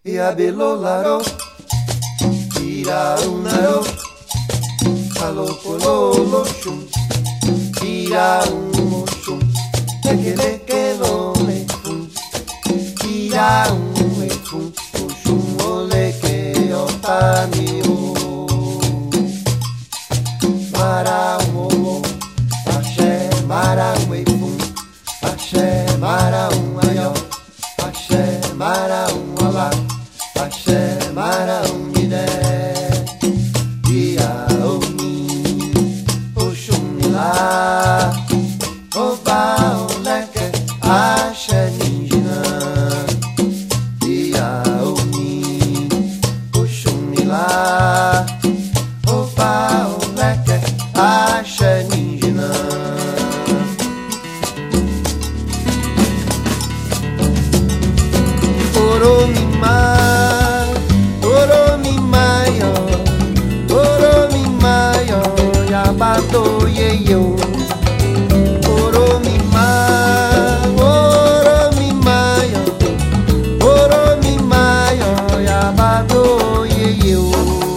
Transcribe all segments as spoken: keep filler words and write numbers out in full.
e abelolaro, tira unaro, alocololo chum, tira um chum, tequelequelole chum, tira um echum, o chum oleque otamiu, mara um axé, mara um echum, axé, mara um aió, axé, mara um alá, axé, mara um idé, ia omi, oxumilá, oba oleque, axé ninjina, ia omi, oxumilá, oba oleque, axé ninjina. Oromimá, Oromimayo, Oromimayo, Yabato yeyo. Oromimá, Oromimayo, Oromimayo, Yabato yeyo.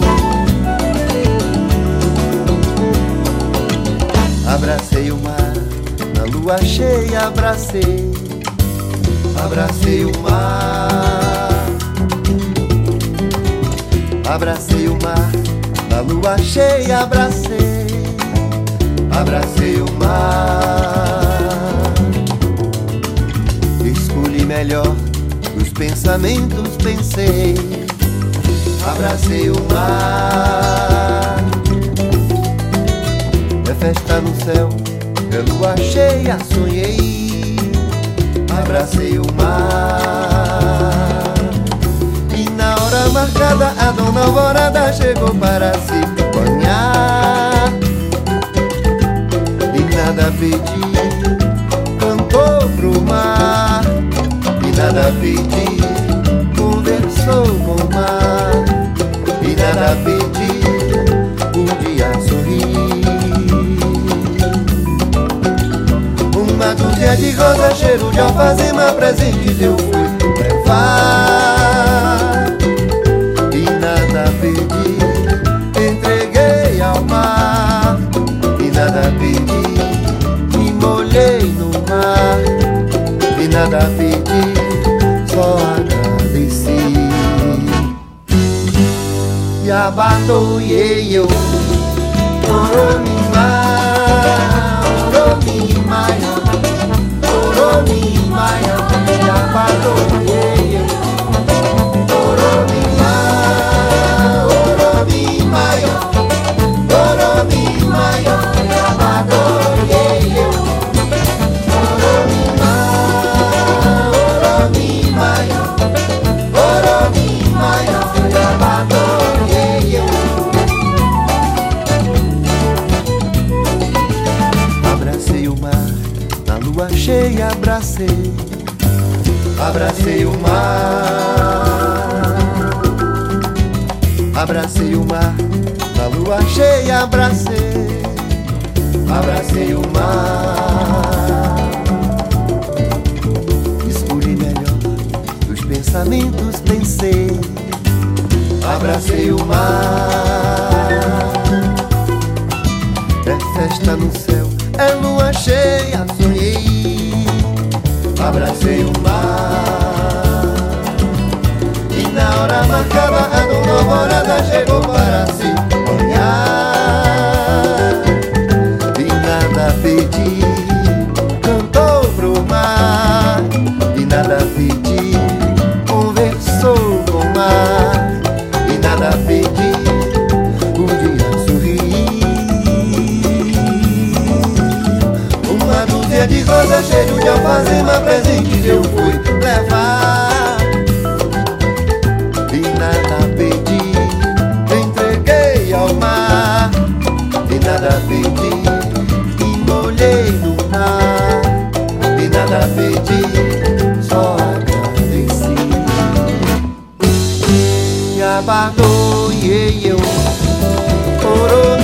Abracei o mar, na lua cheia abracei. Abracei o mar, abracei o mar, na lua cheia abracei, abracei o mar. Escolhi melhor, dos pensamentos pensei, abracei o mar. É festa no céu, é lua cheia, sonhei. Abracei o mar e na hora marcada a dona Alvorada chegou para se banhar. E nada pedi, cantou pro mar. E nada pedi, conversou com o mar. E nada pedi, podia sorrir. Uma dúzia de rosa, cheiro de alfazema, presentes eu fui levar. E nada pedi, entreguei ao mar. E nada pedi, me molhei no mar. E nada pedi, só agradeci. Yabatoyeyo, Oromimá, Oromimayo, Oromimayo, Yabatoyeyo, Oromimá, Oromimayo, Oromimayo, Yabatoyeyo, Oromimá, Oromimayo, Oromimayo, Yabatoyeyo. Abracei o mar, na lua cheia abracei, abracei o mar, abracei o mar, na lua cheia abracei, abracei o mar. Escolhi melhor, dos pensamentos pensei, abracei o mar. É festa no céu, é lua cheia, sonhei. Abracei o mar e na hora marcada a dona Alvorada chegou para se banhar. E nada pedi, cantou pro mar. E nada pedi, conversou com o mar. E nada pedi, podia sorrir. Uma dúzia de rosas, cheiro de alfazema, presentes eu fui levar. E nada pedi, entreguei ao mar. E nada pedi, me molhei no mar. E nada pedi, só agradeci. Yabatoyeyo, Oro